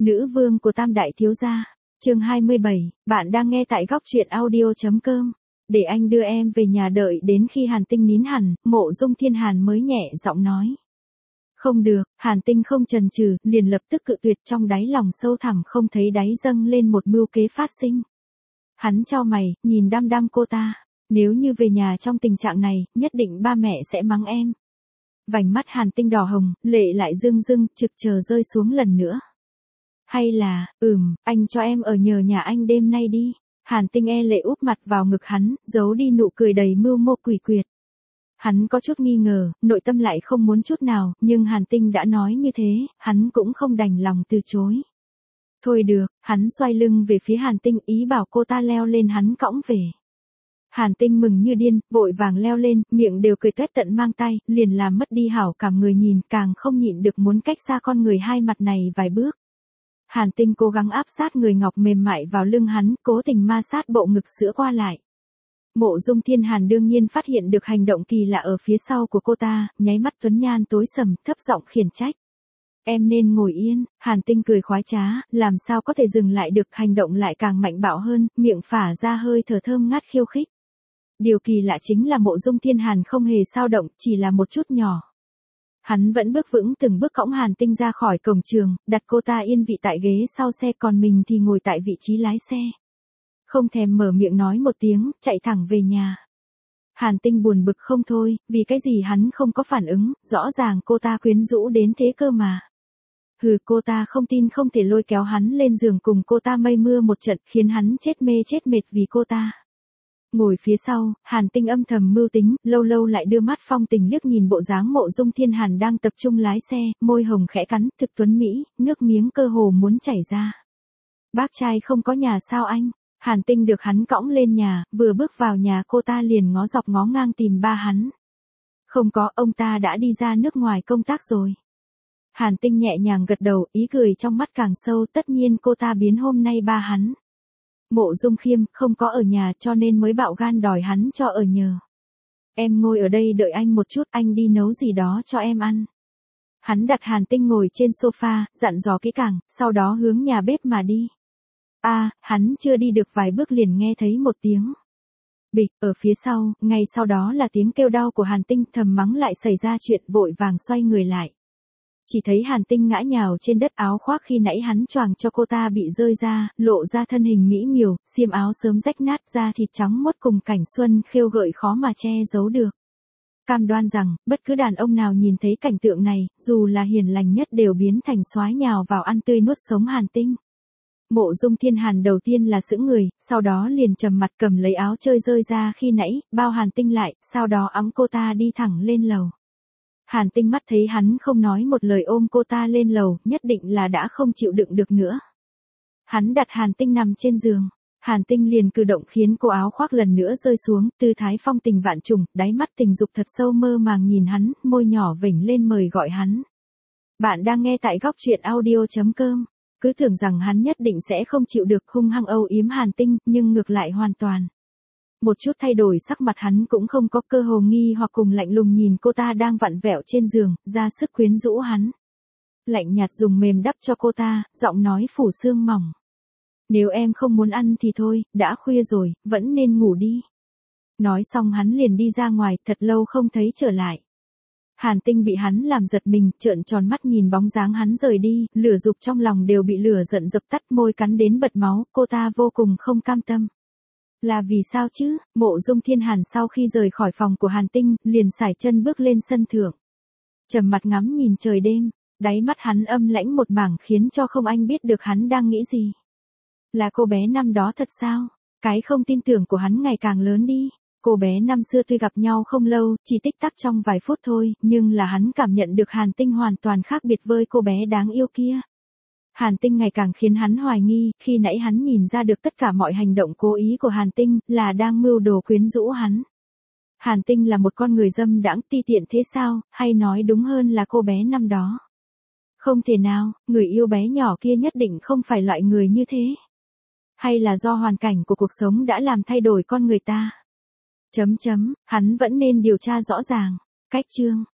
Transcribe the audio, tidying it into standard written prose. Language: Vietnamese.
Nữ vương của Tam Đại Thiếu Gia. Chương 27, bạn đang nghe tại góc truyện audio.com. Để anh đưa em về nhà đợi đến khi Hàn Tinh nín hẳn, Mộ Dung Thiên Hàn mới nhẹ giọng nói. Không được, Hàn Tinh không chần chừ, liền lập tức cự tuyệt, trong đáy lòng sâu thẳm không thấy đáy dâng lên một mưu kế phát sinh. Hắn chau mày, nhìn đăm đăm cô ta. Nếu như về nhà trong tình trạng này, nhất định ba mẹ sẽ mắng em. Vành mắt Hàn Tinh đỏ hồng, lệ lại rưng rưng, trực chờ rơi xuống lần nữa. Hay là, anh cho em ở nhờ nhà anh đêm nay đi. Hàn Tinh e lệ úp mặt vào ngực hắn, giấu đi nụ cười đầy mưu mô quỷ quyệt. Hắn có chút nghi ngờ, nội tâm lại không muốn chút nào, nhưng Hàn Tinh đã nói như thế, hắn cũng không đành lòng từ chối. Thôi được, hắn xoay lưng về phía Hàn Tinh, ý bảo cô ta leo lên hắn cõng về. Hàn Tinh mừng như điên, vội vàng leo lên, miệng đều cười toét tận mang tay, liền làm mất đi hảo cảm người nhìn, càng không nhịn được muốn cách xa con người hai mặt này vài bước. Hàn Tinh cố gắng áp sát người ngọc mềm mại vào lưng hắn, cố tình ma sát bộ ngực sữa qua lại. Mộ Dung Thiên Hàn đương nhiên phát hiện được hành động kỳ lạ ở phía sau của cô ta, nháy mắt tuấn nhan tối sầm, thấp giọng khiển trách. Em nên ngồi yên. Hàn Tinh cười khoái trá, làm sao có thể dừng lại được, hành động lại càng mạnh bạo hơn, miệng phả ra hơi thở thơm ngát khiêu khích. Điều kỳ lạ chính là Mộ Dung Thiên Hàn không hề dao động, chỉ là một chút nhỏ. Hắn vẫn bước vững từng bước cõng Hàn Tinh ra khỏi cổng trường, đặt cô ta yên vị tại ghế sau xe, còn mình thì ngồi tại vị trí lái xe. Không thèm mở miệng nói một tiếng, chạy thẳng về nhà. Hàn Tinh buồn bực không thôi, vì cái gì hắn không có phản ứng, rõ ràng cô ta quyến rũ đến thế cơ mà. Cô ta không tin không thể lôi kéo hắn lên giường cùng cô ta mây mưa một trận, khiến hắn chết mê chết mệt vì cô ta. Ngồi phía sau, Hàn Tinh âm thầm mưu tính, lâu lâu lại đưa mắt phong tình liếc nhìn bộ dáng Mộ Dung Thiên Hàn đang tập trung lái xe, môi hồng khẽ cắn, thực tuấn mỹ, nước miếng cơ hồ muốn chảy ra. Bác trai không có nhà sao anh? Hàn Tinh được hắn cõng lên nhà, vừa bước vào nhà cô ta liền ngó dọc ngó ngang tìm ba hắn. Không có, ông ta đã đi ra nước ngoài công tác rồi. Hàn Tinh nhẹ nhàng gật đầu, ý cười trong mắt càng sâu, tất nhiên cô ta biến hôm nay ba hắn. Mộ Dung Khiêm không có ở nhà cho nên mới bạo gan đòi hắn cho ở nhờ. Em ngồi ở đây đợi anh một chút, anh đi nấu gì đó cho em ăn. Hắn đặt Hàn Tinh ngồi trên sofa, dặn dò kỹ càng, sau đó hướng nhà bếp mà đi. Hắn chưa đi được vài bước liền nghe thấy một tiếng bịch ở phía sau, ngay sau đó là tiếng kêu đau của Hàn Tinh, thầm mắng lại xảy ra chuyện, vội vàng xoay người lại. Chỉ thấy Hàn Tinh ngã nhào trên đất, áo khoác khi nãy hắn choàng cho cô ta bị rơi ra, lộ ra thân hình mỹ miều, xiêm áo sớm rách nát, da thịt trắng muốt cùng cảnh xuân khêu gợi khó mà che giấu được. Cam đoan rằng, bất cứ đàn ông nào nhìn thấy cảnh tượng này, dù là hiền lành nhất đều biến thành soái nhào vào ăn tươi nuốt sống Hàn Tinh. Mộ Dung Thiên Hàn đầu tiên là sững người, sau đó liền trầm mặt cầm lấy áo chơi rơi ra khi nãy, bao Hàn Tinh lại, sau đó ẵm cô ta đi thẳng lên lầu. Hàn Tinh mắt thấy hắn không nói một lời ôm cô ta lên lầu, nhất định là đã không chịu đựng được nữa. Hắn đặt Hàn Tinh nằm trên giường. Hàn Tinh liền cử động khiến cô áo khoác lần nữa rơi xuống, tư thái phong tình vạn trùng, đáy mắt tình dục thật sâu mơ màng nhìn hắn, môi nhỏ vểnh lên mời gọi hắn. Bạn đang nghe tại góc truyện audio.com. Cứ tưởng rằng hắn nhất định sẽ không chịu được, hung hăng âu yếm Hàn Tinh, nhưng ngược lại hoàn toàn. Một chút thay đổi sắc mặt hắn cũng không có, cơ hồ nghi hoặc cùng lạnh lùng nhìn cô ta đang vặn vẹo trên giường, ra sức quyến rũ hắn. Lạnh nhạt dùng mềm đắp cho cô ta, giọng nói phủ sương mỏng. Nếu em không muốn ăn thì thôi, đã khuya rồi, vẫn nên ngủ đi. Nói xong hắn liền đi ra ngoài, thật lâu không thấy trở lại. Hàn Tinh bị hắn làm giật mình, trợn tròn mắt nhìn bóng dáng hắn rời đi, lửa dục trong lòng đều bị lửa giận dập tắt, môi cắn đến bật máu, cô ta vô cùng không cam tâm. Là vì sao chứ? Mộ Dung Thiên Hàn sau khi rời khỏi phòng của Hàn Tinh, liền sải chân bước lên sân thượng. Trầm mặt ngắm nhìn trời đêm, đáy mắt hắn âm lãnh một mảng khiến cho không anh biết được hắn đang nghĩ gì. Là cô bé năm đó thật sao? Cái không tin tưởng của hắn ngày càng lớn đi. Cô bé năm xưa tuy gặp nhau không lâu, chỉ tích tắc trong vài phút thôi, nhưng là hắn cảm nhận được Hàn Tinh hoàn toàn khác biệt với cô bé đáng yêu kia. Hàn Tinh ngày càng khiến hắn hoài nghi, khi nãy hắn nhìn ra được tất cả mọi hành động cố ý của Hàn Tinh, là đang mưu đồ quyến rũ hắn. Hàn Tinh là một con người dâm đãng ti tiện thế sao, hay nói đúng hơn là cô bé năm đó. Không thể nào, người yêu bé nhỏ kia nhất định không phải loại người như thế. Hay là do hoàn cảnh của cuộc sống đã làm thay đổi con người ta. Hắn vẫn nên điều tra rõ ràng. Cách chương.